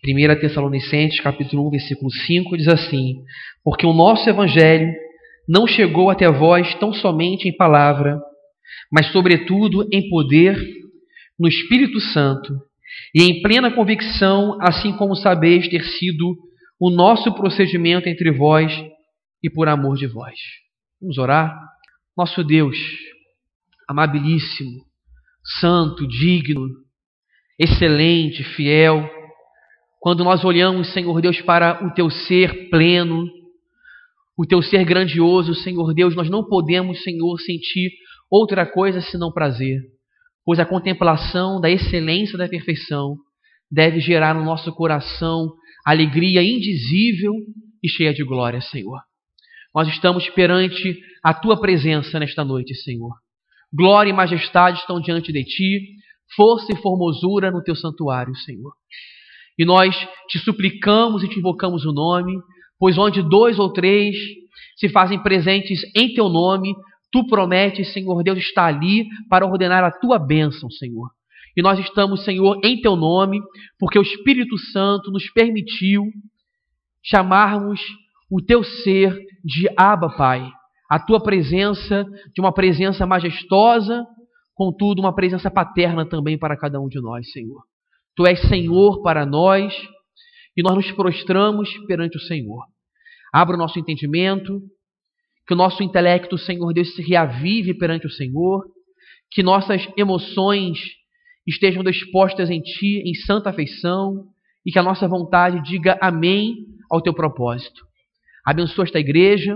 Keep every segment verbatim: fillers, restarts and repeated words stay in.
primeira Tessalonicenses, capítulo um, versículo cinco, diz assim: porque o nosso evangelho não chegou até vós tão somente em palavra, mas sobretudo em poder, no Espírito Santo, e em plena convicção, assim como sabeis ter sido o nosso procedimento entre vós e por amor de vós. Vamos orar? Nosso Deus, amabilíssimo, santo, digno, excelente, fiel, quando nós olhamos, Senhor Deus, para o Teu ser pleno, o Teu ser grandioso, Senhor Deus, nós não podemos, Senhor, sentir outra coisa senão prazer, pois a contemplação da excelência da perfeição deve gerar no nosso coração alegria indizível e cheia de glória, Senhor. Nós estamos perante a Tua presença nesta noite, Senhor. Glória e majestade estão diante de Ti, força e formosura no Teu santuário, Senhor. E nós Te suplicamos e Te invocamos o nome, pois onde dois ou três se fazem presentes em Teu nome, Tu prometes, Senhor Deus, estar ali para ordenar a Tua bênção, Senhor. E nós estamos, Senhor, em Teu nome, porque o Espírito Santo nos permitiu chamarmos o Teu ser de Abba, Pai. A Tua presença, de uma presença majestosa, contudo, uma presença paterna também para cada um de nós, Senhor. Tu és Senhor para nós e nós nos prostramos perante o Senhor. Abra o nosso entendimento, que o nosso intelecto, Senhor Deus, se reavive perante o Senhor, que nossas emoções estejam dispostas em Ti, em santa afeição, e que a nossa vontade diga amém ao Teu propósito. Abençoa esta igreja,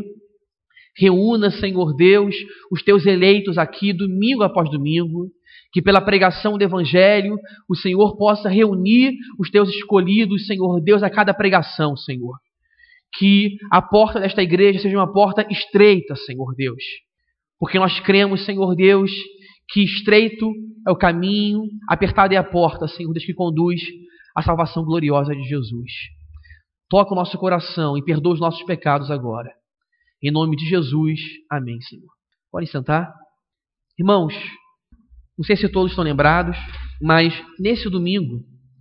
reúna, Senhor Deus, os Teus eleitos aqui domingo após domingo, que pela pregação do Evangelho o Senhor possa reunir os Teus escolhidos, Senhor Deus, a cada pregação, Senhor. Que a porta desta igreja seja uma porta estreita, Senhor Deus, porque nós cremos, Senhor Deus, que estreito é o caminho, apertada é a porta, Senhor Deus, que conduz à salvação gloriosa de Jesus. Toca o nosso coração e perdoa os nossos pecados agora. Em nome de Jesus, amém, Senhor. Podem sentar. Irmãos, não sei se todos estão lembrados, mas nesse domingo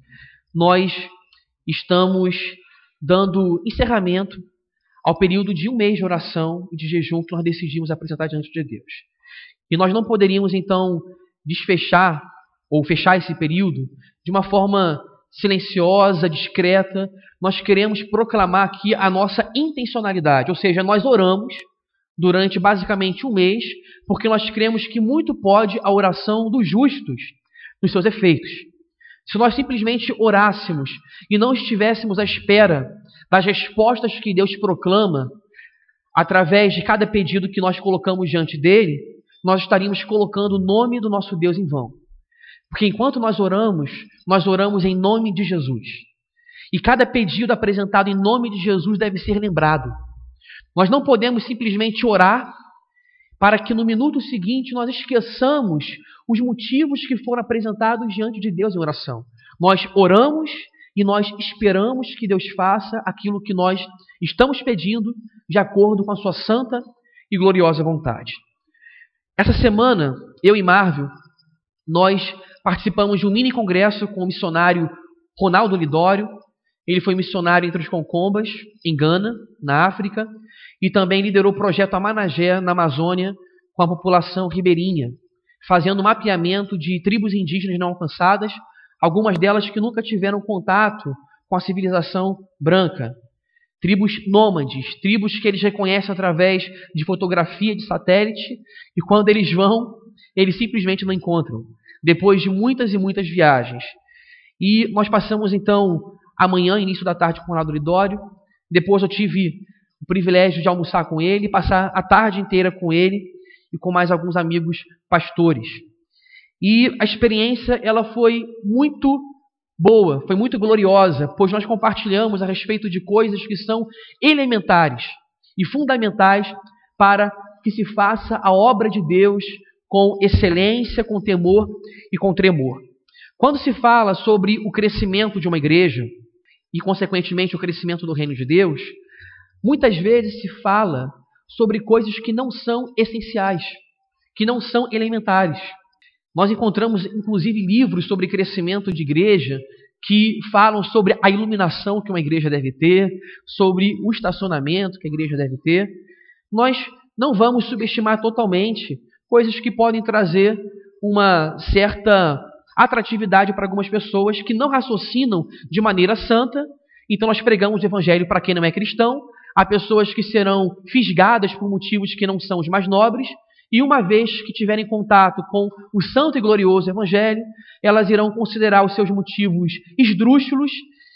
nós estamos dando encerramento ao período de um mês de oração e de jejum que nós decidimos apresentar diante de Deus. E nós não poderíamos, então, desfechar ou fechar esse período de uma forma silenciosa, discreta. Nós queremos proclamar aqui a nossa intencionalidade, ou seja, nós oramos durante basicamente um mês, porque nós cremos que muito pode a oração dos justos nos seus efeitos. Se nós simplesmente orássemos e não estivéssemos à espera das respostas que Deus proclama através de cada pedido que nós colocamos diante dele, nós estaríamos colocando o nome do nosso Deus em vão. Porque enquanto nós oramos, nós oramos em nome de Jesus. E cada pedido apresentado em nome de Jesus deve ser lembrado. Nós não podemos simplesmente orar para que no minuto seguinte nós esqueçamos os motivos que foram apresentados diante de Deus em oração. Nós oramos e nós esperamos que Deus faça aquilo que nós estamos pedindo de acordo com a sua santa e gloriosa vontade. Essa semana, eu e Marvel, nós participamos de um mini congresso com o missionário Ronaldo Lidório. Ele foi missionário entre os Concombas, em Gana, na África, e também liderou o projeto Amanagé, na Amazônia, com a população ribeirinha, fazendo mapeamento de tribos indígenas não alcançadas, algumas delas que nunca tiveram contato com a civilização branca. Tribos nômades, tribos que eles reconhecem através de fotografia de satélite, e quando eles vão, eles simplesmente não encontram, depois de muitas e muitas viagens. E nós passamos então amanhã, início da tarde, com o Ronaldo Lidório. Depois eu tive o privilégio de almoçar com ele, passar a tarde inteira com ele e com mais alguns amigos pastores. E a experiência ela foi muito boa, foi muito gloriosa, pois nós compartilhamos a respeito de coisas que são elementares e fundamentais para que se faça a obra de Deus com excelência, com temor e com tremor. Quando se fala sobre o crescimento de uma igreja e, consequentemente, o crescimento do reino de Deus, muitas vezes se fala sobre coisas que não são essenciais, que não são elementares. Nós encontramos, inclusive, livros sobre crescimento de igreja que falam sobre a iluminação que uma igreja deve ter, sobre o estacionamento que a igreja deve ter. Nós não vamos subestimar totalmente coisas que podem trazer uma certa atratividade para algumas pessoas que não raciocinam de maneira santa. Então nós pregamos o evangelho para quem não é cristão. Há pessoas que serão fisgadas por motivos que não são os mais nobres, e uma vez que tiverem contato com o santo e glorioso evangelho, elas irão considerar os seus motivos esdrúxulos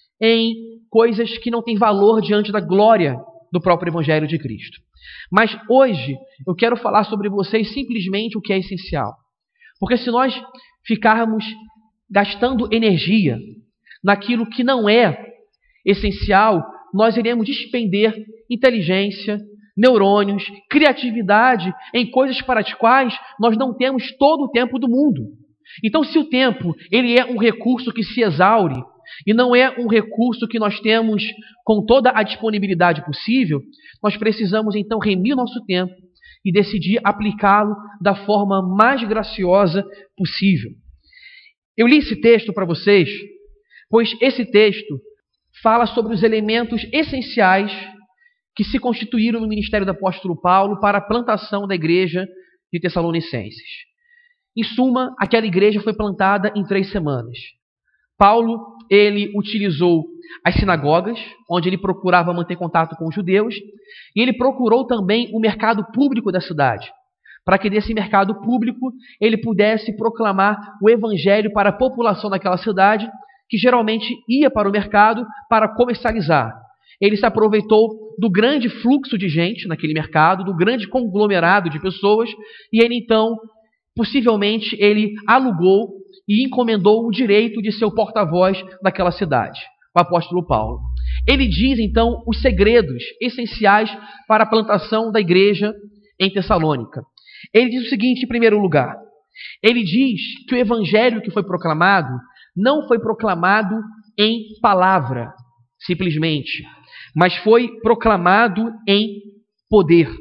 em coisas que não têm valor diante da glória do próprio evangelho de Cristo. Mas hoje eu quero falar sobre vocês simplesmente o que é essencial. Porque se nós ficarmos gastando energia naquilo que não é essencial, nós iremos despender inteligência, neurônios, criatividade em coisas para as quais nós não temos todo o tempo do mundo. Então, se o tempo ele é um recurso que se exaure e não é um recurso que nós temos com toda a disponibilidade possível, nós precisamos então remir o nosso tempo e decidir aplicá-lo da forma mais graciosa possível. Eu li esse texto para vocês, pois esse texto fala sobre os elementos essenciais que se constituíram no ministério do apóstolo Paulo para a plantação da igreja de Tessalonicenses. Em suma, aquela igreja foi plantada em três semanas. Paulo, ele utilizou as sinagogas, onde ele procurava manter contato com os judeus, e ele procurou também o mercado público da cidade, para que desse mercado público ele pudesse proclamar o evangelho para a população daquela cidade, que geralmente ia para o mercado para comercializar. Ele se aproveitou do grande fluxo de gente naquele mercado, do grande conglomerado de pessoas, e ele então, possivelmente, ele alugou e encomendou o direito de ser o porta-voz daquela cidade, o apóstolo Paulo. Ele diz, então, os segredos essenciais para a plantação da igreja em Tessalônica. Ele diz o seguinte, em primeiro lugar, ele diz que o evangelho que foi proclamado não foi proclamado em palavra, simplesmente, mas foi proclamado em poder.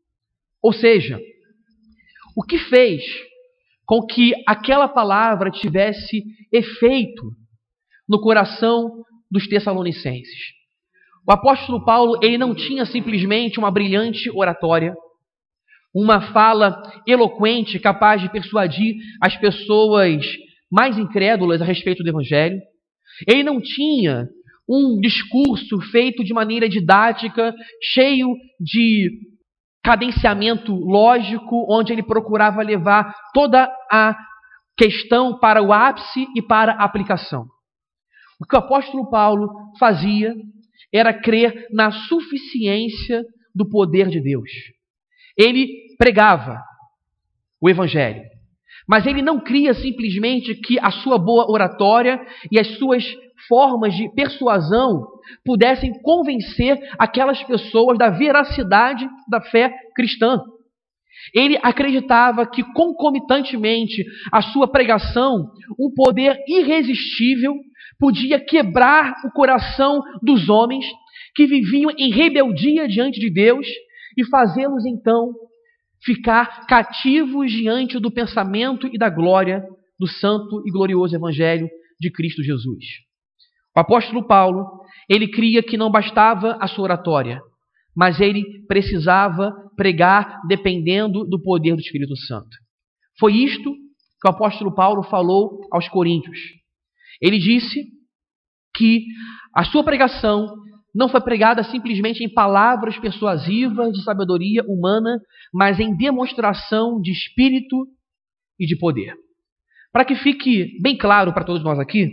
Ou seja, o que fez com que aquela palavra tivesse efeito no coração dos tessalonicenses? O apóstolo Paulo, ele não tinha simplesmente uma brilhante oratória, uma fala eloquente capaz de persuadir as pessoas mais incrédulas a respeito do evangelho. Ele não tinha um discurso feito de maneira didática, cheio de cadenciamento lógico, onde ele procurava levar toda a questão para o ápice e para a aplicação. O que o apóstolo Paulo fazia era crer na suficiência do poder de Deus. Ele pregava o evangelho, mas ele não cria simplesmente que a sua boa oratória e as suas formas de persuasão pudessem convencer aquelas pessoas da veracidade da fé cristã. Ele acreditava que concomitantemente à sua pregação, um poder irresistível podia quebrar o coração dos homens que viviam em rebeldia diante de Deus e fazê-los então ficar cativos diante do pensamento e da glória do santo e glorioso evangelho de Cristo Jesus. O apóstolo Paulo, ele cria que não bastava a sua oratória, mas ele precisava pregar dependendo do poder do Espírito Santo. Foi isto que o apóstolo Paulo falou aos coríntios. Ele disse que a sua pregação não foi pregada simplesmente em palavras persuasivas de sabedoria humana, mas em demonstração de espírito e de poder. Para que fique bem claro para todos nós aqui,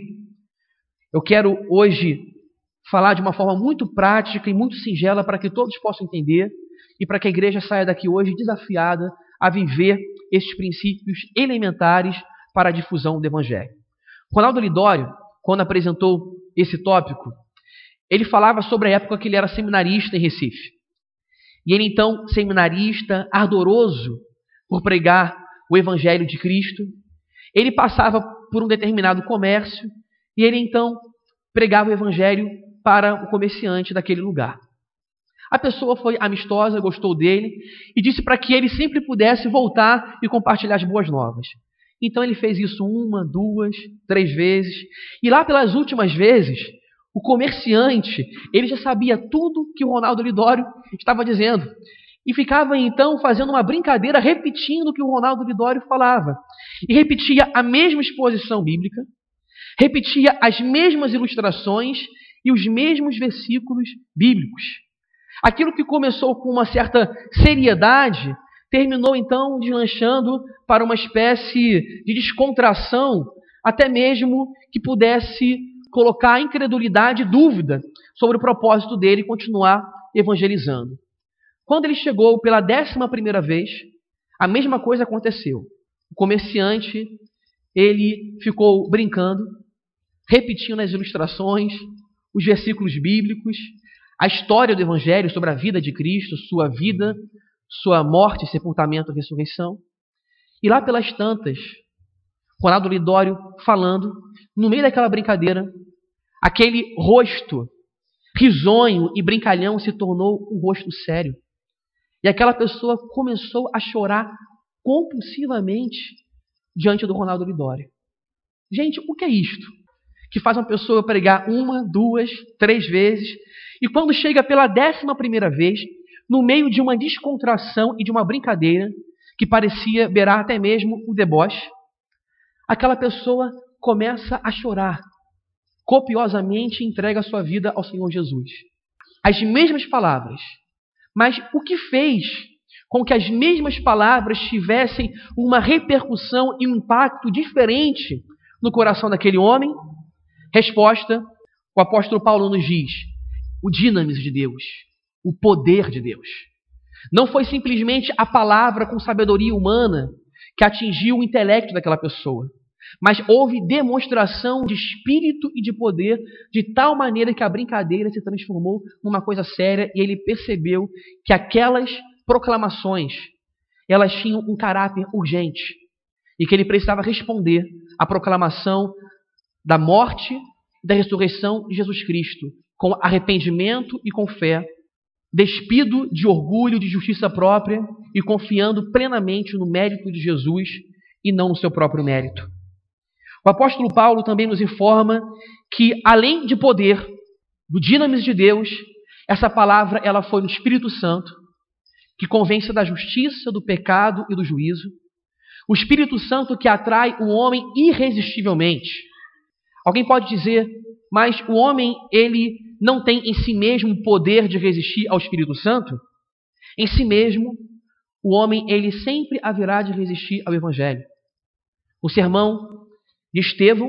eu quero hoje falar de uma forma muito prática e muito singela para que todos possam entender e para que a igreja saia daqui hoje desafiada a viver esses princípios elementares para a difusão do Evangelho. Ronaldo Lidório, quando apresentou esse tópico, ele falava sobre a época que ele era seminarista em Recife. E ele então, seminarista, ardoroso por pregar o Evangelho de Cristo, ele passava por um determinado comércio e ele então pregava o Evangelho para o comerciante daquele lugar. A pessoa foi amistosa, gostou dele e disse para que ele sempre pudesse voltar e compartilhar as boas novas. Então ele fez isso uma, duas, três vezes. E lá pelas últimas vezes, o comerciante, ele já sabia tudo que o Ronaldo Lidório estava dizendo. E ficava então fazendo uma brincadeira, repetindo o que o Ronaldo Lidório falava. E repetia a mesma exposição bíblica, repetia as mesmas ilustrações e os mesmos versículos bíblicos. Aquilo que começou com uma certa seriedade, terminou então deslanchando para uma espécie de descontração, até mesmo que pudesse colocar a incredulidade e dúvida sobre o propósito dele continuar evangelizando. Quando ele chegou pela décima primeira vez, a mesma coisa aconteceu. O comerciante, ele ficou brincando, repetindo as ilustrações, os versículos bíblicos, a história do Evangelho sobre a vida de Cristo, sua vida, sua morte, sepultamento e ressurreição. E lá pelas tantas, Ronaldo Lidório falando, no meio daquela brincadeira, aquele rosto risonho e brincalhão se tornou um rosto sério. E aquela pessoa começou a chorar compulsivamente diante do Ronaldo Lidório. Gente, o que é isto? Que faz uma pessoa pregar uma, duas, três vezes, e quando chega pela décima primeira vez, no meio de uma descontração e de uma brincadeira, que parecia beirar até mesmo o deboche, aquela pessoa começa a chorar, copiosamente entrega a sua vida ao Senhor Jesus. As mesmas palavras, mas o que fez com que as mesmas palavras tivessem uma repercussão e um impacto diferente no coração daquele homem? Resposta, o apóstolo Paulo nos diz: o dinamis de Deus, o poder de Deus. Não foi simplesmente a palavra com sabedoria humana que atingiu o intelecto daquela pessoa, mas houve demonstração de espírito e de poder de tal maneira que a brincadeira se transformou numa coisa séria e ele percebeu que aquelas proclamações, elas tinham um caráter urgente e que ele precisava responder à proclamação da morte e da ressurreição de Jesus Cristo com arrependimento e com fé, despido de orgulho, de justiça própria e confiando plenamente no mérito de Jesus e não no seu próprio mérito. O apóstolo Paulo também nos informa que, além de poder, do dinamis de Deus, essa palavra ela foi no Espírito Santo, que convence da justiça, do pecado e do juízo. O Espírito Santo que atrai o homem irresistivelmente. Alguém pode dizer, mas o homem ele não tem em si mesmo o poder de resistir ao Espírito Santo? Em si mesmo, o homem ele sempre haverá de resistir ao Evangelho. O sermão de Estevão,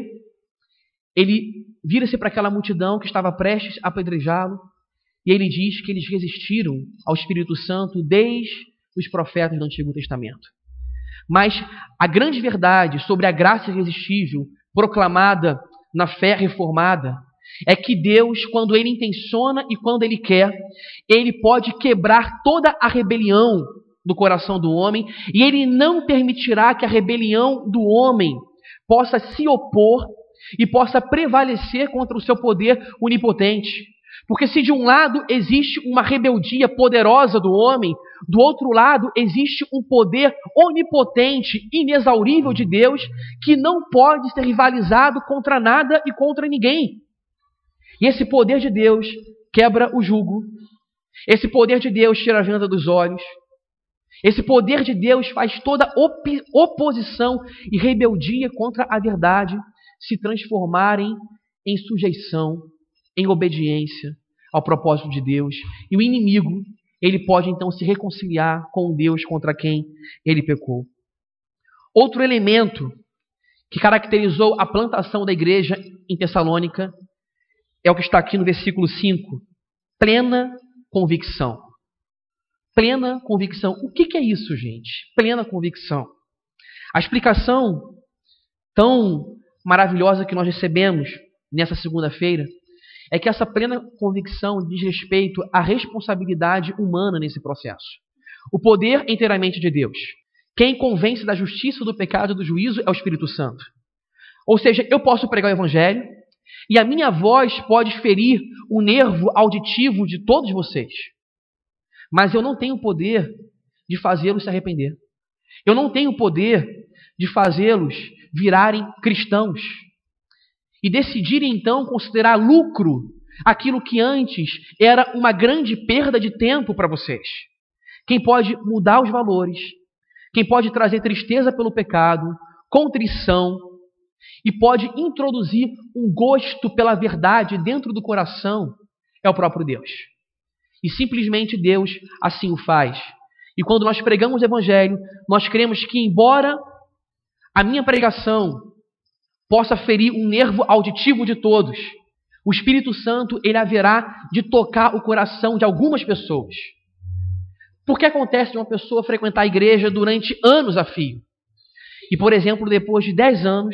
ele vira-se para aquela multidão que estava prestes a apedrejá-lo e ele diz que eles resistiram ao Espírito Santo desde os profetas do Antigo Testamento. Mas a grande verdade sobre a graça irresistível proclamada na fé reformada é que Deus, quando Ele intenciona e quando Ele quer, Ele pode quebrar toda a rebelião do coração do homem e Ele não permitirá que a rebelião do homem possa se opor e possa prevalecer contra o seu poder onipotente. Porque se de um lado existe uma rebeldia poderosa do homem, do outro lado existe um poder onipotente, inexaurível de Deus, que não pode ser rivalizado contra nada e contra ninguém. E esse poder de Deus quebra o jugo. Esse poder de Deus tira a venda dos olhos. Esse poder de Deus faz toda op- oposição e rebeldia contra a verdade se transformarem em sujeição, em obediência ao propósito de Deus. E o inimigo, ele pode então se reconciliar com Deus contra quem ele pecou. Outro elemento que caracterizou a plantação da igreja em Tessalônica é o que está aqui no versículo cinco. Plena convicção. Plena convicção. O que é isso, gente? Plena convicção. A explicação tão maravilhosa que nós recebemos nessa segunda-feira é que essa plena convicção diz respeito à responsabilidade humana nesse processo. O poder inteiramente de Deus. Quem convence da justiça, do pecado e do juízo é o Espírito Santo. Ou seja, eu posso pregar o Evangelho e a minha voz pode ferir o nervo auditivo de todos vocês. Mas eu não tenho o poder de fazê-los se arrepender. Eu não tenho o poder de fazê-los virarem cristãos e decidirem então considerar lucro aquilo que antes era uma grande perda de tempo para vocês. Quem pode mudar os valores, quem pode trazer tristeza pelo pecado, contrição, e pode introduzir um gosto pela verdade dentro do coração é o próprio Deus. E simplesmente Deus assim o faz. E quando nós pregamos o Evangelho, nós cremos que, embora a minha pregação possa ferir um nervo auditivo de todos, o Espírito Santo ele haverá de tocar o coração de algumas pessoas. Por que acontece de uma pessoa frequentar a igreja durante anos a fio? E, por exemplo, depois de dez anos,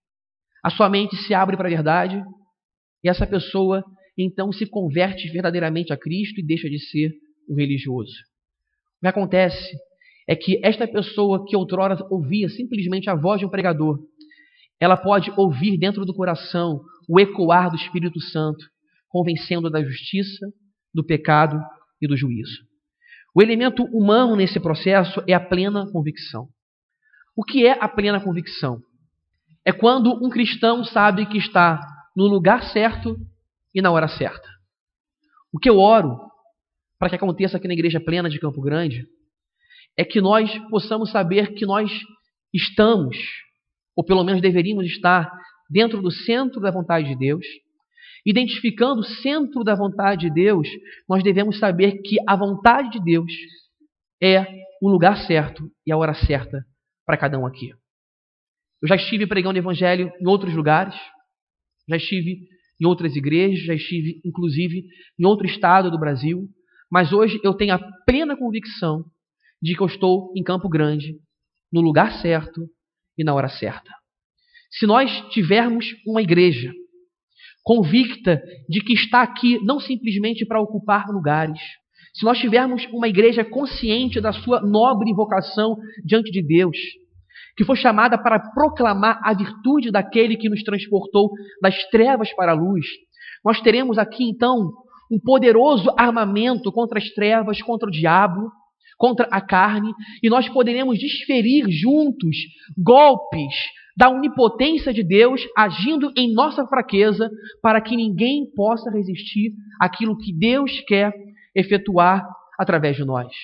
a sua mente se abre para a verdade e essa pessoa então se converte verdadeiramente a Cristo e deixa de ser um religioso. O que acontece é que esta pessoa que outrora ouvia simplesmente a voz de um pregador, ela pode ouvir dentro do coração o ecoar do Espírito Santo, convencendo da justiça, do pecado e do juízo. O elemento humano nesse processo é a plena convicção. O que é a plena convicção? É quando um cristão sabe que está no lugar certo e na hora certa. O que eu oro para que aconteça aqui na Igreja Plena de Campo Grande é que nós possamos saber que nós estamos, ou pelo menos deveríamos estar, dentro do centro da vontade de Deus. Identificando o centro da vontade de Deus, nós devemos saber que a vontade de Deus é o lugar certo e a hora certa para cada um aqui. Eu já estive pregando o Evangelho em outros lugares, já estive em outras igrejas, já estive, inclusive, em outro estado do Brasil, mas hoje eu tenho a plena convicção de que eu estou em Campo Grande, no lugar certo e na hora certa. Se nós tivermos uma igreja convicta de que está aqui não simplesmente para ocupar lugares, se nós tivermos uma igreja consciente da sua nobre vocação diante de Deus, que foi chamada para proclamar a virtude daquele que nos transportou das trevas para a luz, nós teremos aqui então um poderoso armamento contra as trevas, contra o diabo, contra a carne, e nós poderemos desferir juntos golpes da onipotência de Deus agindo em nossa fraqueza para que ninguém possa resistir àquilo que Deus quer efetuar através de nós.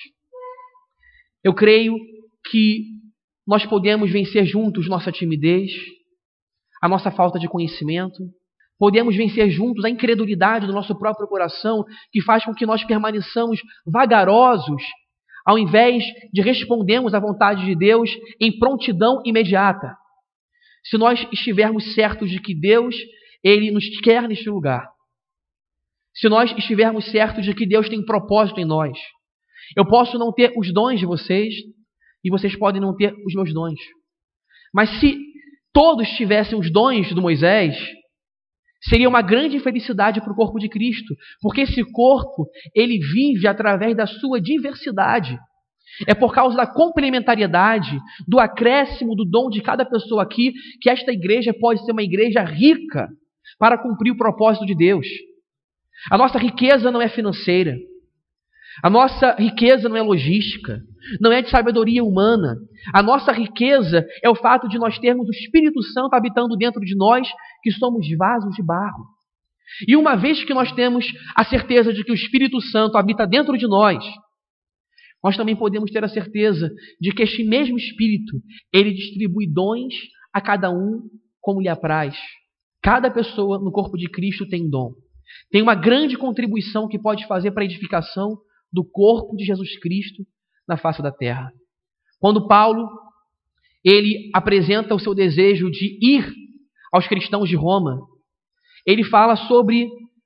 Eu creio que nós podemos vencer juntos nossa timidez, a nossa falta de conhecimento, podemos vencer juntos a incredulidade do nosso próprio coração que faz com que nós permaneçamos vagarosos ao invés de respondermos à vontade de Deus em prontidão imediata. Se nós estivermos certos de que Deus, Ele nos quer neste lugar. Se nós estivermos certos de que Deus tem propósito em nós. Eu posso não ter os dons de vocês e vocês podem não ter os meus dons. Mas se todos tivessem os dons do Moisés, seria uma grande felicidade para o corpo de Cristo, porque esse corpo, ele vive através da sua diversidade. É por causa da complementariedade, do acréscimo do dom de cada pessoa aqui, que esta igreja pode ser uma igreja rica para cumprir o propósito de Deus. A nossa riqueza não é financeira. A nossa riqueza não é logística. Não é de sabedoria humana. A nossa riqueza é o fato de nós termos o Espírito Santo habitando dentro de nós, que somos vasos de barro. E uma vez que nós temos a certeza de que o Espírito Santo habita dentro de nós, nós também podemos ter a certeza de que este mesmo Espírito, ele distribui dons a cada um como lhe apraz. Cada pessoa no corpo de Cristo tem um dom. Tem uma grande contribuição que pode fazer para a edificação do corpo de Jesus Cristo na face da terra. Quando Paulo, ele apresenta o seu desejo de ir aos cristãos de Roma, ele fala sobre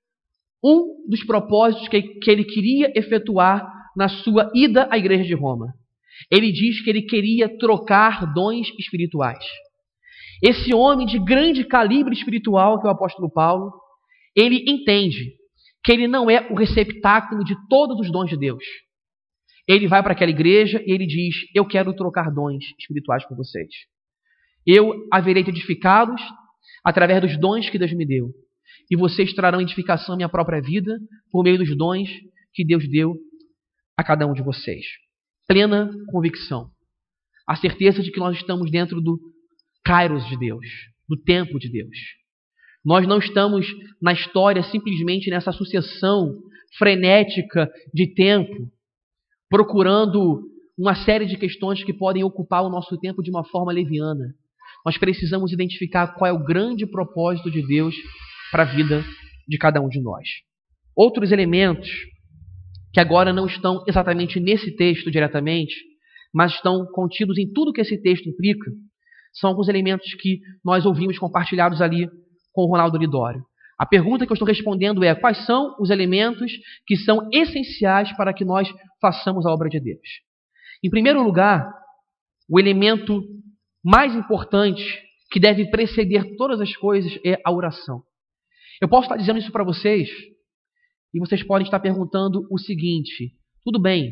um dos propósitos que, que ele queria efetuar na sua ida à igreja de Roma. Ele diz que ele queria trocar dons espirituais. Esse homem de grande calibre espiritual, que é o apóstolo Paulo, ele entende que ele não é o receptáculo de todos os dons de Deus. Ele vai para aquela igreja e ele diz: eu quero trocar dons espirituais com vocês. Eu haverei de edificá-los através dos dons que Deus me deu. E vocês trarão edificação à minha própria vida por meio dos dons que Deus deu a cada um de vocês. Plena convicção. a certeza de que nós estamos dentro do Kairos de Deus, do tempo de Deus. Nós não estamos na história simplesmente nessa sucessão frenética de tempo, procurando uma série de questões que podem ocupar o nosso tempo de uma forma leviana. Nós precisamos identificar qual é o grande propósito de Deus para a vida de cada um de nós. Outros elementos que agora não estão exatamente nesse texto diretamente, mas estão contidos em tudo que esse texto implica, são alguns elementos que nós ouvimos compartilhados ali com o Ronaldo Lidório. A pergunta que eu estou respondendo é: quais são os elementos que são essenciais para que nós façamos a obra de Deus? Em primeiro lugar, o elemento mais importante que deve preceder todas as coisas é a oração. Eu posso estar dizendo isso para vocês e vocês podem estar perguntando o seguinte: tudo bem,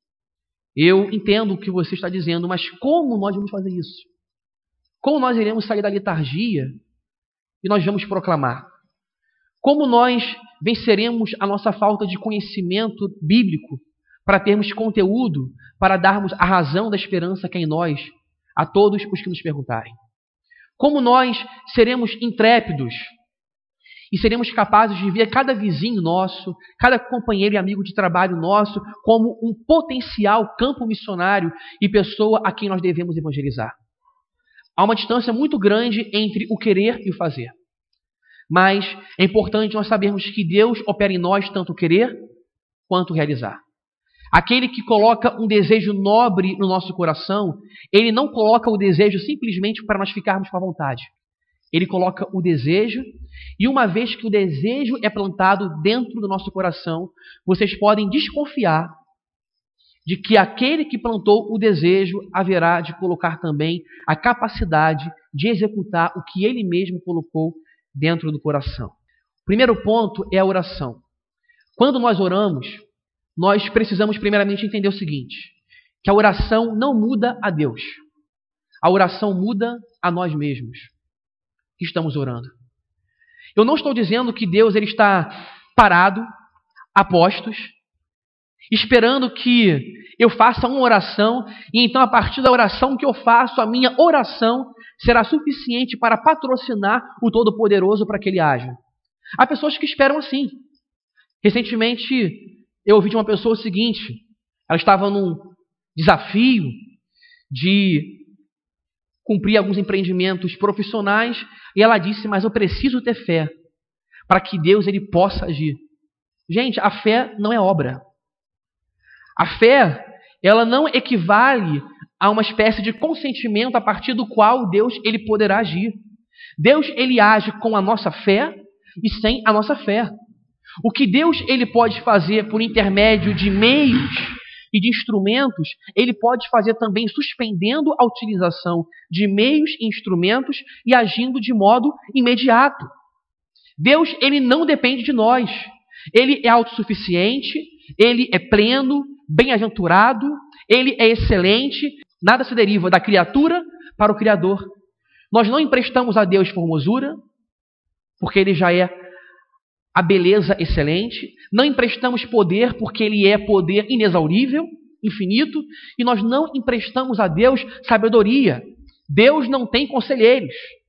eu entendo o que você está dizendo, mas como nós vamos fazer isso? Como nós iremos sair da letargia e nós vamos proclamar? Como nós venceremos a nossa falta de conhecimento bíblico para termos conteúdo, para darmos a razão da esperança que é em nós a todos os que nos perguntarem? Como nós seremos intrépidos e seremos capazes de ver cada vizinho nosso, cada companheiro e amigo de trabalho nosso como um potencial campo missionário e pessoa a quem nós devemos evangelizar? Há uma distância muito grande entre o querer e o fazer. Mas é importante nós sabermos que Deus opera em nós tanto o querer quanto o realizar. Aquele que coloca um desejo nobre no nosso coração, ele não coloca o desejo simplesmente para nós ficarmos com a vontade. Ele coloca o desejo, e uma vez que o desejo é plantado dentro do nosso coração, vocês podem desconfiar de que aquele que plantou o desejo haverá de colocar também a capacidade de executar o que ele mesmo colocou dentro do coração. O primeiro ponto é a oração. Quando nós oramos, nós precisamos primeiramente entender o seguinte: que a oração não muda a Deus. A oração muda a nós mesmos que estamos orando. Eu não estou dizendo que Deus ele está parado, a postos, esperando que eu faça uma oração e então a partir da oração que eu faço, a minha oração será suficiente para patrocinar o Todo-Poderoso para que Ele haja. Há pessoas que esperam assim. Recentemente eu ouvi de uma pessoa o seguinte: ela estava num desafio de cumprir alguns empreendimentos profissionais e ela disse: mas eu preciso ter fé para que Deus ele possa agir. Gente, a fé não é obra. A fé, ela não equivale a uma espécie de consentimento a partir do qual Deus ele poderá agir. Deus ele age com a nossa fé e sem a nossa fé. O que Deus ele pode fazer por intermédio de meios e de instrumentos, ele pode fazer também suspendendo a utilização de meios e instrumentos e agindo de modo imediato. Deus ele não depende de nós. Ele é autossuficiente, ele é pleno, bem-aventurado, ele é excelente, nada se deriva da criatura para o Criador. Nós não emprestamos a Deus formosura, porque ele já é a beleza excelente. Não emprestamos poder, porque ele é poder inexaurível, infinito. E nós não emprestamos a Deus sabedoria. Deus não tem conselheiros.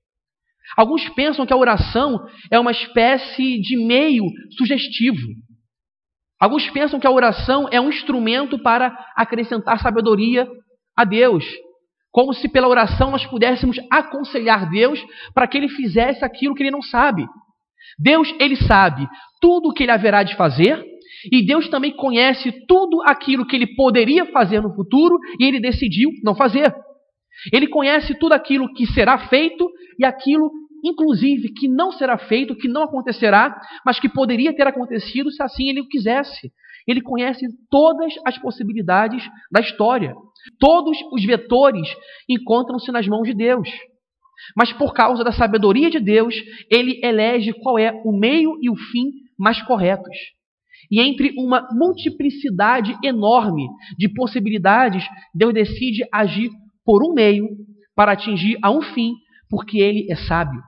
Alguns pensam que a oração é uma espécie de meio sugestivo. Alguns pensam que a oração é um instrumento para acrescentar sabedoria a Deus. Como se pela oração nós pudéssemos aconselhar Deus para que Ele fizesse aquilo que Ele não sabe. Deus, Ele sabe tudo o que Ele haverá de fazer, e Deus também conhece tudo aquilo que Ele poderia fazer no futuro e Ele decidiu não fazer. Ele conhece tudo aquilo que será feito e aquilo, inclusive, que não será feito, que não acontecerá, mas que poderia ter acontecido se assim Ele o quisesse. Ele conhece todas as possibilidades da história. Todos os vetores encontram-se nas mãos de Deus. Mas por causa da sabedoria de Deus, Ele elege qual é o meio e o fim mais corretos. E entre uma multiplicidade enorme de possibilidades, Deus decide agir por um meio para atingir a um fim, porque Ele é sábio.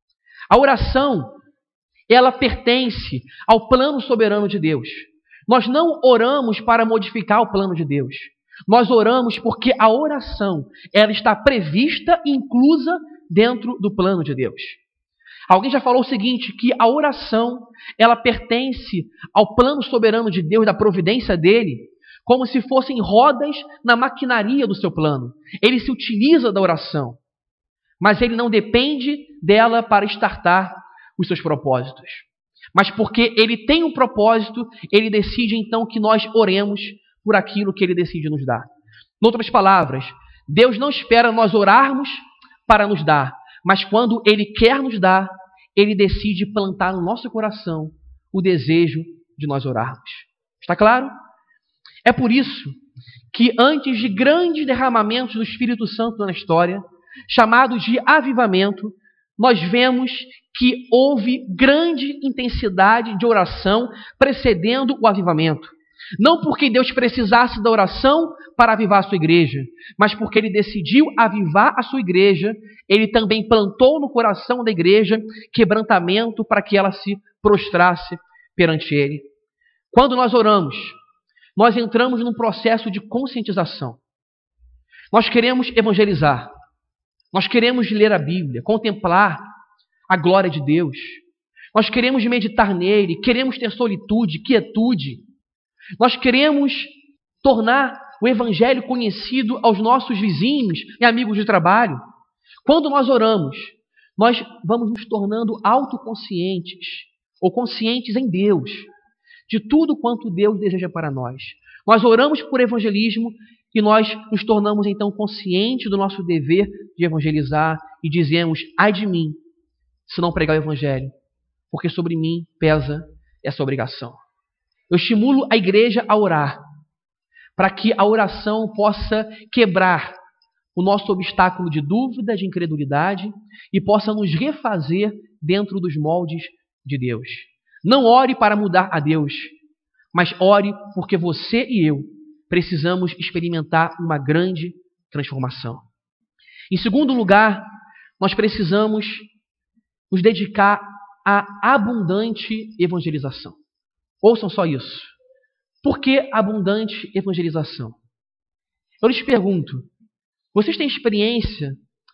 A oração, ela pertence ao plano soberano de Deus. Nós não oramos para modificar o plano de Deus. Nós oramos porque a oração, ela está prevista e inclusa dentro do plano de Deus. Alguém já falou o seguinte, que a oração, ela pertence ao plano soberano de Deus, da providência dele, como se fossem rodas na maquinaria do seu plano. Ele se utiliza da oração, mas ele não depende dela para estartar os seus propósitos. Mas porque ele tem um propósito, ele decide então que nós oremos por aquilo que ele decide nos dar. Em outras palavras, Deus não espera nós orarmos para nos dar, mas quando ele quer nos dar, ele decide plantar no nosso coração o desejo de nós orarmos. Está claro? É por isso que antes de grandes derramamentos do Espírito Santo na história, chamados de avivamento, nós vemos que houve grande intensidade de oração precedendo o avivamento. Não porque Deus precisasse da oração para avivar a sua igreja, mas porque ele decidiu avivar a sua igreja, ele também plantou no coração da igreja quebrantamento para que ela se prostrasse perante ele. Quando nós oramos, nós entramos num processo de conscientização. Nós queremos evangelizar. Nós queremos ler a Bíblia, contemplar a glória de Deus. Nós queremos meditar nele, queremos ter solitude, quietude. Nós queremos tornar o Evangelho conhecido aos nossos vizinhos e amigos de trabalho. Quando nós oramos, nós vamos nos tornando autoconscientes, ou conscientes em Deus, de tudo quanto Deus deseja para nós. Nós oramos por evangelismo e nós nos tornamos então conscientes do nosso dever de evangelizar e dizemos, ai de mim, se não pregar o Evangelho, porque sobre mim pesa essa obrigação. Eu estimulo a igreja a orar, para que a oração possa quebrar o nosso obstáculo de dúvida, de incredulidade, e possa nos refazer dentro dos moldes de Deus. Não ore para mudar a Deus, mas ore porque você e eu precisamos experimentar uma grande transformação. Em segundo lugar, nós precisamos nos dedicar à abundante evangelização. Ouçam só isso. Por que abundante evangelização? Eu lhes pergunto, vocês têm experiência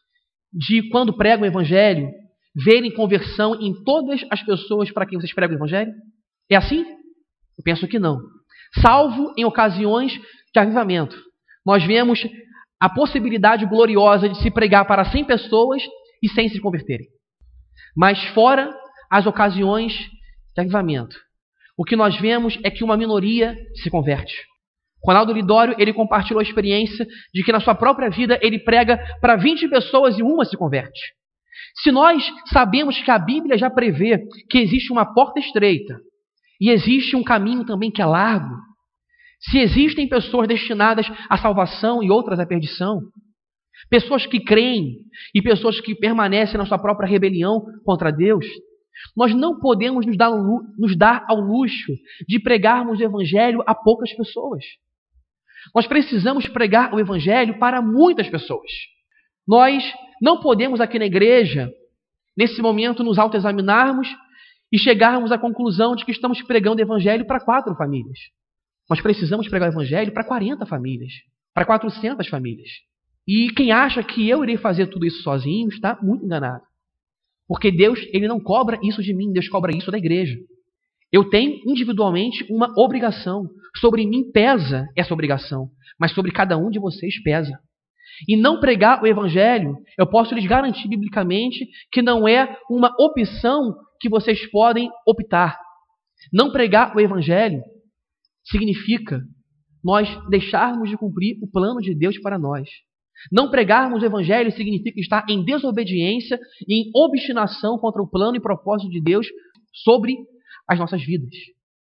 de, quando pregam o Evangelho, verem conversão em todas as pessoas para quem vocês pregam o Evangelho? É assim? Eu penso que não. Salvo em ocasiões de avivamento. Nós vemos a possibilidade gloriosa de se pregar para cem pessoas e cem se converterem. Mas fora as ocasiões de avivamento, o que nós vemos é que uma minoria se converte. Ronaldo Lidório, ele compartilhou a experiência de que na sua própria vida ele prega para vinte pessoas e uma se converte. Se nós sabemos que a Bíblia já prevê que existe uma porta estreita e existe um caminho também que é largo, se existem pessoas destinadas à salvação e outras à perdição, pessoas que creem e pessoas que permanecem na sua própria rebelião contra Deus, nós não podemos nos dar, nos dar ao luxo de pregarmos o Evangelho a poucas pessoas. Nós precisamos pregar o Evangelho para muitas pessoas. Nós não podemos aqui na igreja, nesse momento, nos autoexaminarmos e chegarmos à conclusão de que estamos pregando o Evangelho para quatro famílias. Nós precisamos pregar o Evangelho para quarenta famílias, para quatrocentas famílias. E quem acha que eu irei fazer tudo isso sozinho está muito enganado. Porque Deus, ele não cobra isso de mim, Deus cobra isso da igreja. Eu tenho individualmente uma obrigação. Sobre mim pesa essa obrigação, mas sobre cada um de vocês pesa. E não pregar o Evangelho, eu posso lhes garantir biblicamente que não é uma opção que vocês podem optar. Não pregar o Evangelho significa nós deixarmos de cumprir o plano de Deus para nós. Não pregarmos o Evangelho significa estar em desobediência e em obstinação contra o plano e propósito de Deus sobre as nossas vidas.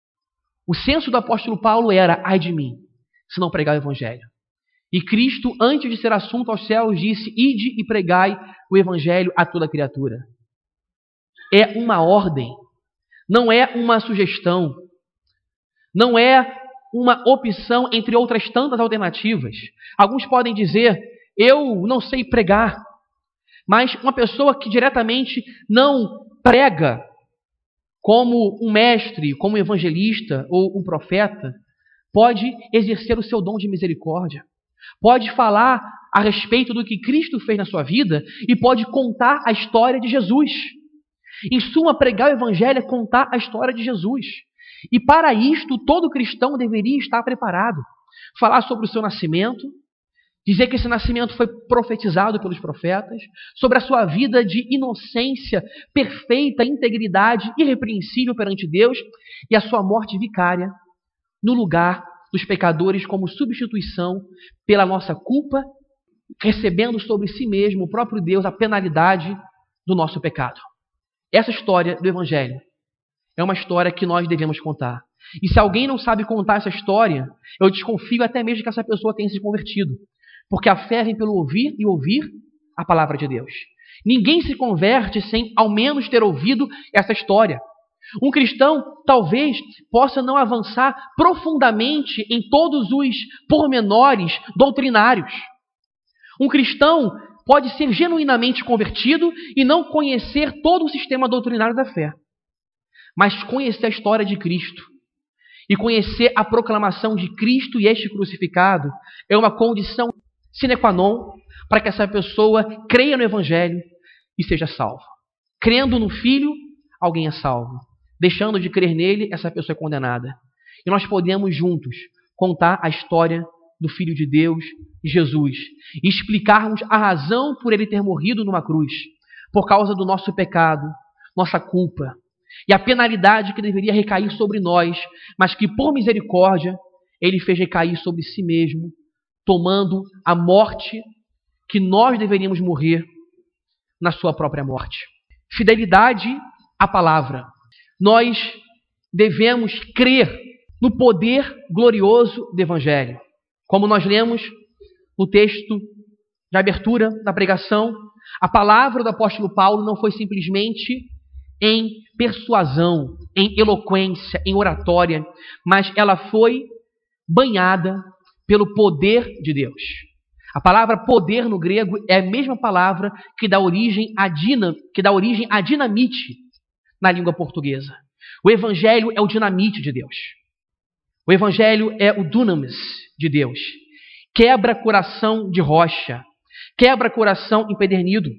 O senso do apóstolo Paulo era, ai de mim, se não pregar o Evangelho. E Cristo, antes de ser assunto aos céus, disse, ide e pregai o Evangelho a toda criatura. É uma ordem, não é uma sugestão, não é uma opção entre outras tantas alternativas. Alguns podem dizer, eu não sei pregar, mas uma pessoa que diretamente não prega como um mestre, como um evangelista ou um profeta, pode exercer o seu dom de misericórdia. pode falar a respeito do que Cristo fez na sua vida e pode contar a história de Jesus. Em suma, pregar o Evangelho é contar a história de Jesus. E para isto, todo cristão deveria estar preparado. Falar sobre o seu nascimento, dizer que esse nascimento foi profetizado pelos profetas, sobre a sua vida de inocência perfeita, integridade irrepreensível perante Deus e a sua morte vicária no lugar dos pecadores como substituição pela nossa culpa, recebendo sobre si mesmo o próprio Deus a penalidade do nosso pecado. Essa história do Evangelho é uma história que nós devemos contar. E se alguém não sabe contar essa história, eu desconfio até mesmo que essa pessoa tenha se convertido. Porque a fé vem pelo ouvir e ouvir a palavra de Deus. Ninguém se converte sem ao menos ter ouvido essa história. Um cristão talvez possa não avançar profundamente em todos os pormenores doutrinários. Um cristão pode ser genuinamente convertido e não conhecer todo o sistema doutrinário da fé. Mas conhecer a história de Cristo e conhecer a proclamação de Cristo e este crucificado é uma condição sine qua non para que essa pessoa creia no Evangelho e seja salva. Crendo no Filho, alguém é salvo. Deixando de crer nele, essa pessoa é condenada. E nós podemos juntos contar a história do Filho de Deus, Jesus, e explicarmos a razão por ele ter morrido numa cruz, por causa do nosso pecado, nossa culpa, e a penalidade que deveria recair sobre nós, mas que por misericórdia ele fez recair sobre si mesmo, tomando a morte que nós deveríamos morrer na sua própria morte. Fidelidade à palavra. Nós devemos crer no poder glorioso do Evangelho. Como nós lemos no texto de abertura da pregação, a palavra do apóstolo Paulo não foi simplesmente em persuasão, em eloquência, em oratória, mas ela foi banhada pelo poder de Deus. A palavra poder no grego é a mesma palavra que dá origem a, dina, que dá origem a dinamite na língua portuguesa. O Evangelho é o dinamite de Deus. O Evangelho é o dunamis de Deus. Quebra coração de rocha. Quebra coração empedernido.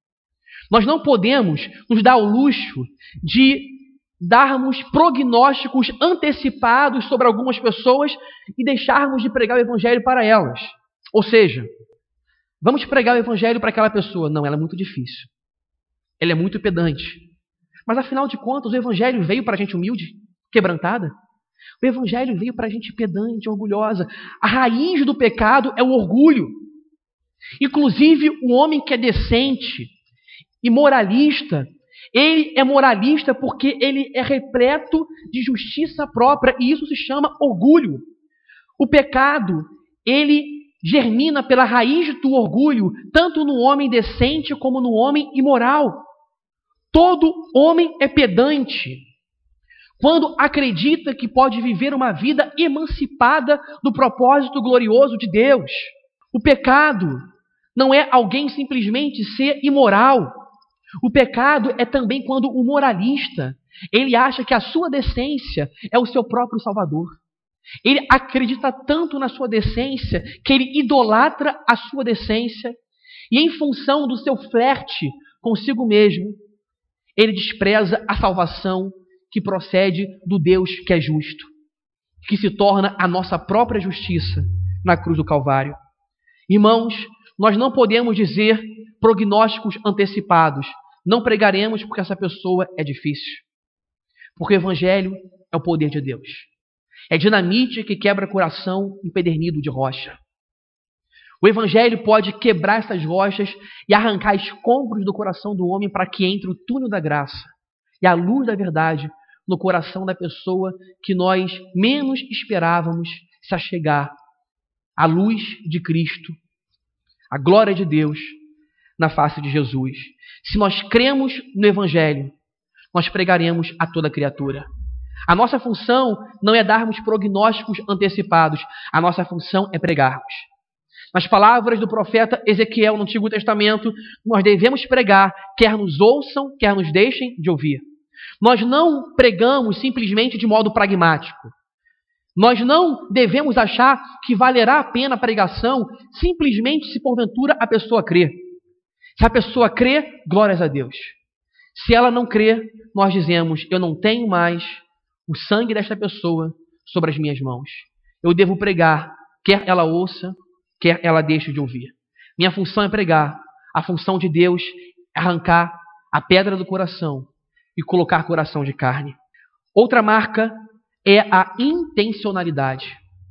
Nós não podemos nos dar o luxo de darmos prognósticos antecipados sobre algumas pessoas e deixarmos de pregar o Evangelho para elas. Ou seja, vamos pregar o Evangelho para aquela pessoa. Não, ela é muito difícil. Ela é muito pedante. Mas afinal de contas, o Evangelho veio para a gente humilde, quebrantada? O Evangelho veio para a gente pedante, orgulhosa. A raiz do pecado é o orgulho. Inclusive, o homem que é decente e moralista, ele é moralista porque ele é repleto de justiça própria, e isso se chama orgulho. O pecado, ele germina pela raiz do orgulho, tanto no homem decente como no homem imoral. Todo homem é pedante quando acredita que pode viver uma vida emancipada do propósito glorioso de Deus. O pecado não é alguém simplesmente ser imoral. O pecado é também quando o moralista, ele acha que a sua decência é o seu próprio salvador. Ele acredita tanto na sua decência que ele idolatra a sua decência e, em função do seu flerte consigo mesmo, ele despreza a salvação que procede do Deus que é justo, que se torna a nossa própria justiça na cruz do Calvário. Irmãos, nós não podemos dizer prognósticos antecipados. Não pregaremos porque essa pessoa é difícil. Porque o Evangelho é o poder de Deus. É dinamite que quebra coração empedernido de rocha. O Evangelho pode quebrar essas rochas e arrancar escombros do coração do homem para que entre o túnel da graça e a luz da verdade no coração da pessoa que nós menos esperávamos se achegar à luz de Cristo, a glória de Deus na face de Jesus. Se nós cremos no Evangelho, nós pregaremos a toda criatura. A nossa função não é darmos prognósticos antecipados, a nossa função é pregarmos. Nas palavras do profeta Ezequiel no Antigo Testamento, nós devemos pregar, quer nos ouçam, quer nos deixem de ouvir. Nós não pregamos simplesmente de modo pragmático. Nós não devemos achar que valerá a pena a pregação simplesmente se porventura a pessoa crê. Se a pessoa crê, glórias a Deus. Se ela não crê, nós dizemos, eu não tenho mais o sangue desta pessoa sobre as minhas mãos. Eu devo pregar, quer ela ouça, quer ela deixe de ouvir. Minha função é pregar. A função de Deus é arrancar a pedra do coração e colocar coração de carne. Outra marca é a intencionalidade.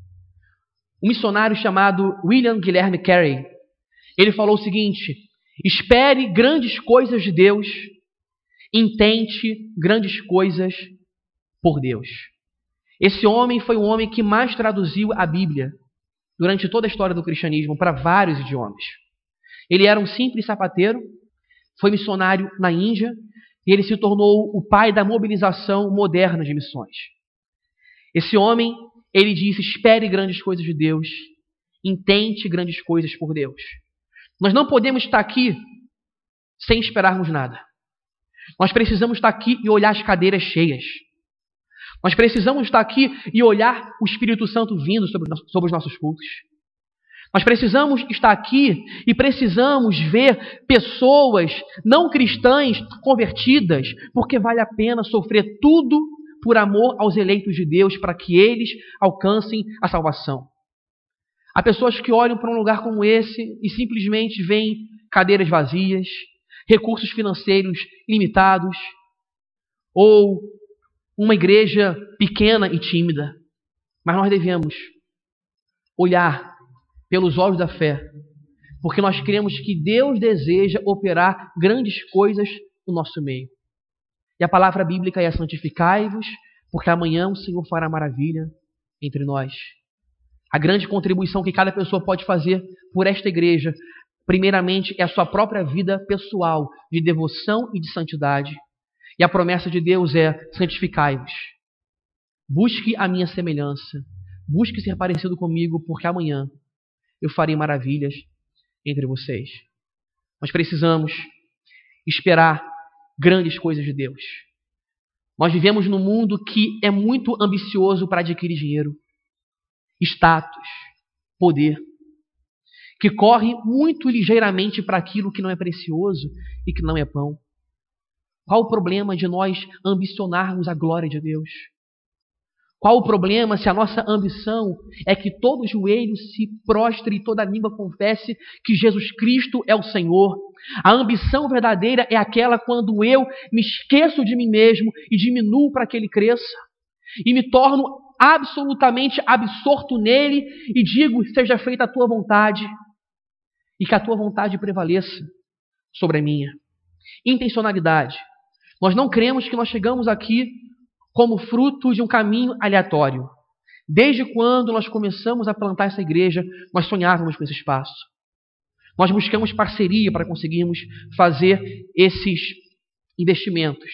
Um missionário chamado William Guilherme Carey, ele falou o seguinte: espere grandes coisas de Deus, intente grandes coisas por Deus. Esse homem foi o homem que mais traduziu a Bíblia durante toda a história do cristianismo para vários idiomas. Ele era um simples sapateiro, foi missionário na Índia e ele se tornou o pai da mobilização moderna de missões. Esse homem, ele disse, espere grandes coisas de Deus, intente grandes coisas por Deus. Nós não podemos estar aqui sem esperarmos nada. Nós precisamos estar aqui e olhar as cadeiras cheias. Nós precisamos estar aqui e olhar o Espírito Santo vindo sobre, sobre os nossos cultos. Nós precisamos estar aqui e precisamos ver pessoas não cristãs convertidas, porque vale a pena sofrer tudo por amor aos eleitos de Deus, para que eles alcancem a salvação. Há pessoas que olham para um lugar como esse e simplesmente veem cadeiras vazias, recursos financeiros limitados, ou uma igreja pequena e tímida. Mas nós devemos olhar pelos olhos da fé, porque nós cremos que Deus deseja operar grandes coisas no nosso meio. E a palavra bíblica é: santificai-vos, porque amanhã o Senhor fará maravilha entre nós. A grande contribuição que cada pessoa pode fazer por esta igreja, primeiramente, é a sua própria vida pessoal de devoção e de santidade. E a promessa de Deus é: santificai-vos. Busque a minha semelhança. Busque ser parecido comigo, porque amanhã eu farei maravilhas entre vocês. Nós precisamos esperar grandes coisas de Deus. Nós vivemos num mundo que é muito ambicioso para adquirir dinheiro, status, poder, que corre muito ligeiramente para aquilo que não é precioso e que não é pão. Qual o problema de nós ambicionarmos a glória de Deus? Qual o problema se a nossa ambição é que todo joelho se prostre e toda língua confesse que Jesus Cristo é o Senhor? A ambição verdadeira é aquela quando eu me esqueço de mim mesmo e diminuo para que Ele cresça. E me torno absolutamente absorto nele e digo: seja feita a tua vontade. E que a tua vontade prevaleça sobre a minha. Intencionalidade. Nós não cremos que nós chegamos aqui como fruto de um caminho aleatório. Desde quando nós começamos a plantar essa igreja, nós sonhávamos com esse espaço. Nós buscamos parceria para conseguirmos fazer esses investimentos.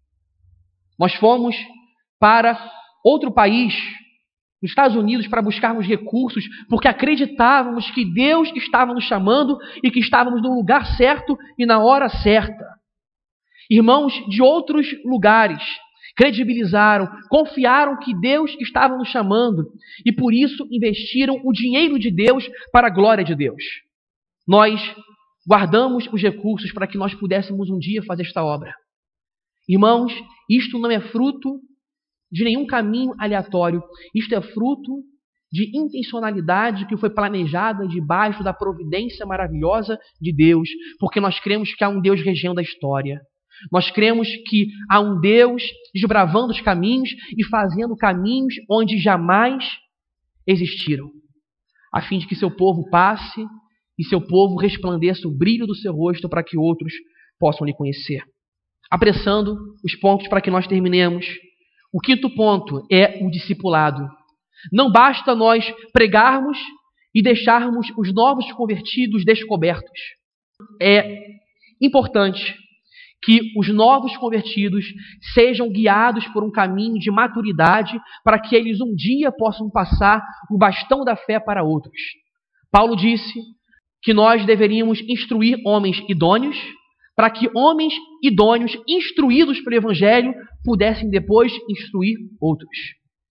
Nós fomos para outro país, nos Estados Unidos, para buscarmos recursos, porque acreditávamos que Deus estava nos chamando e que estávamos no lugar certo e na hora certa. Irmãos de outros lugares credibilizaram, confiaram que Deus estava nos chamando e por isso investiram o dinheiro de Deus para a glória de Deus. Nós guardamos os recursos para que nós pudéssemos um dia fazer esta obra. Irmãos, isto não é fruto de nenhum caminho aleatório. Isto é fruto de intencionalidade que foi planejada debaixo da providência maravilhosa de Deus, porque nós cremos que há um Deus regendo a história. Nós cremos que há um Deus desbravando os caminhos e fazendo caminhos onde jamais existiram, a fim de que seu povo passe e seu povo resplandeça o brilho do seu rosto para que outros possam lhe conhecer. Apressando os pontos para que nós terminemos, o quinto ponto é o discipulado. Não basta nós pregarmos e deixarmos os novos convertidos descobertos. É importante que os novos convertidos sejam guiados por um caminho de maturidade para que eles um dia possam passar o bastão da fé para outros. Paulo disse que nós deveríamos instruir homens idôneos para que homens idôneos, instruídos pelo Evangelho, pudessem depois instruir outros.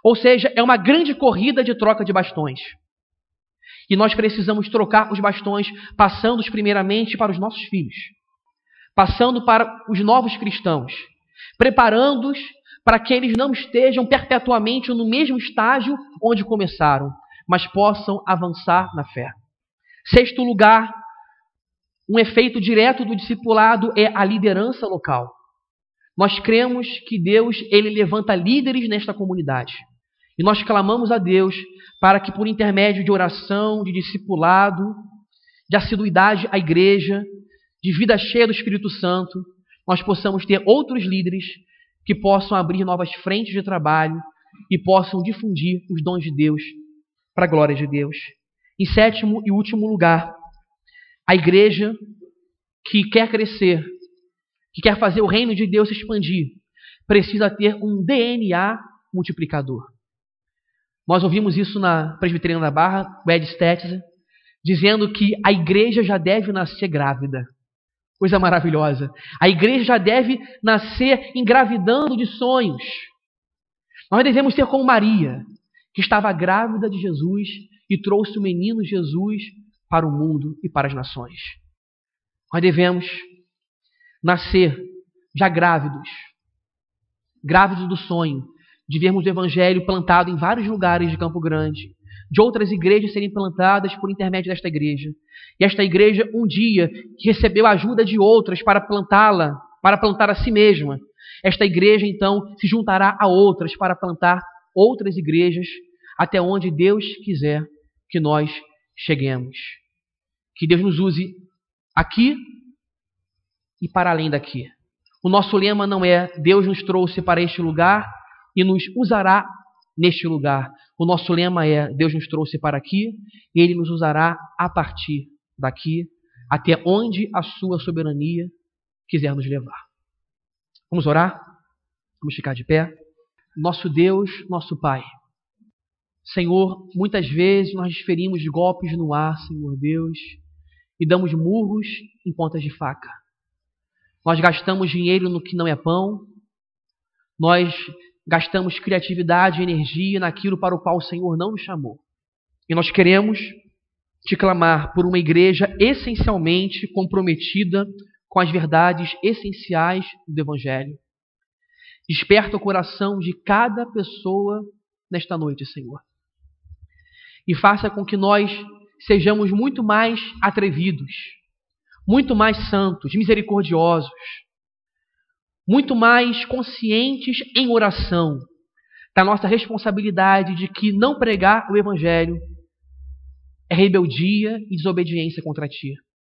Ou seja, é uma grande corrida de troca de bastões. E nós precisamos trocar os bastões, passando-os primeiramente para os nossos filhos, passando para os novos cristãos, preparando-os para que eles não estejam perpetuamente no mesmo estágio onde começaram, mas possam avançar na fé. Sexto lugar, um efeito direto do discipulado é a liderança local. Nós cremos que Deus ele levanta líderes nesta comunidade. E nós clamamos a Deus para que, por intermédio de oração, de discipulado, de assiduidade à igreja, de vida cheia do Espírito Santo, nós possamos ter outros líderes que possam abrir novas frentes de trabalho e possam difundir os dons de Deus para a glória de Deus. Em sétimo e último lugar, a igreja que quer crescer, que quer fazer o reino de Deus se expandir, precisa ter um D N A multiplicador. Nós ouvimos isso na Presbiteriana da Barra, o Ed Stetzer, dizendo que a igreja já deve nascer grávida. Coisa maravilhosa. A igreja já deve nascer engravidando de sonhos. Nós devemos ser como Maria, que estava grávida de Jesus e trouxe o menino Jesus para o mundo e para as nações. Nós devemos nascer já grávidos, grávidos do sonho, de vermos o Evangelho plantado em vários lugares de Campo Grande, de outras igrejas serem plantadas por intermédio desta igreja. E esta igreja, um dia, que recebeu a ajuda de outras para plantá-la, para plantar a si mesma, esta igreja, então, se juntará a outras para plantar outras igrejas, até onde Deus quiser que nós cheguemos. Que Deus nos use aqui e para além daqui. O nosso lema não é Deus nos trouxe para este lugar e nos usará neste lugar. O nosso lema é Deus nos trouxe para aqui e Ele nos usará a partir daqui até onde a sua soberania quiser nos levar. Vamos orar? Vamos ficar de pé? Nosso Deus, nosso Pai. Senhor, muitas vezes nós desferimos golpes no ar, Senhor Deus, e damos murros em pontas de faca. Nós gastamos dinheiro no que não é pão, nós gastamos criatividade e energia naquilo para o qual o Senhor não nos chamou. E nós queremos te clamar por uma igreja essencialmente comprometida com as verdades essenciais do Evangelho. Desperta o coração de cada pessoa nesta noite, Senhor. E faça com que nós sejamos muito mais atrevidos, muito mais santos, misericordiosos, muito mais conscientes em oração da nossa responsabilidade de que não pregar o Evangelho é rebeldia e desobediência contra Ti.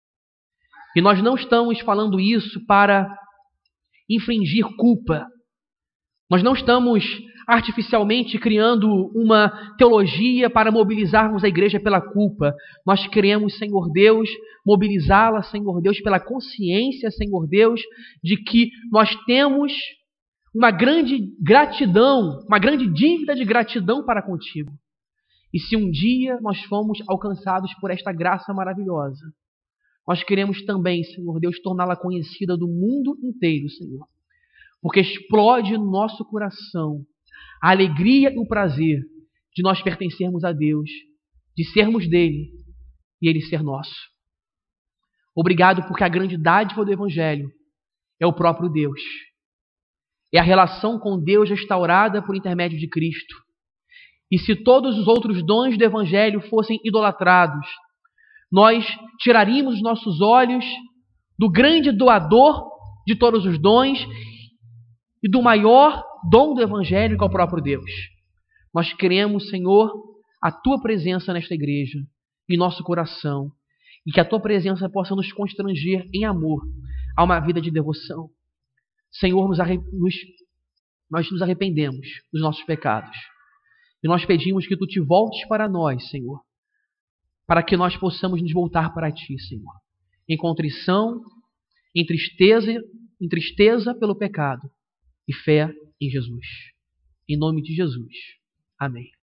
E nós não estamos falando isso para infringir culpa. Nós não estamos artificialmente criando uma teologia para mobilizarmos a igreja pela culpa. Nós queremos, Senhor Deus, mobilizá-la, Senhor Deus, pela consciência, Senhor Deus, de que nós temos uma grande gratidão, uma grande dívida de gratidão para contigo. E se um dia nós fomos alcançados por esta graça maravilhosa, nós queremos também, Senhor Deus, torná-la conhecida do mundo inteiro, Senhor. Porque explode no nosso coração a alegria e o prazer de nós pertencermos a Deus, de sermos dele e ele ser nosso. Obrigado porque a grande dádiva do Evangelho é o próprio Deus. É a relação com Deus restaurada por intermédio de Cristo. E se todos os outros dons do Evangelho fossem idolatrados, nós tiraríamos os nossos olhos do grande doador de todos os dons e do maior dom do Evangelho, que é o próprio Deus. Nós queremos, Senhor, a Tua presença nesta igreja, em nosso coração, e que a Tua presença possa nos constranger em amor a uma vida de devoção. Senhor, nos arre... nos... nós nos arrependemos dos nossos pecados. E nós pedimos que Tu te voltes para nós, Senhor, para que nós possamos nos voltar para Ti, Senhor, em contrição, em tristeza, em tristeza pelo pecado e fé em Jesus. Em nome de Jesus. Amém.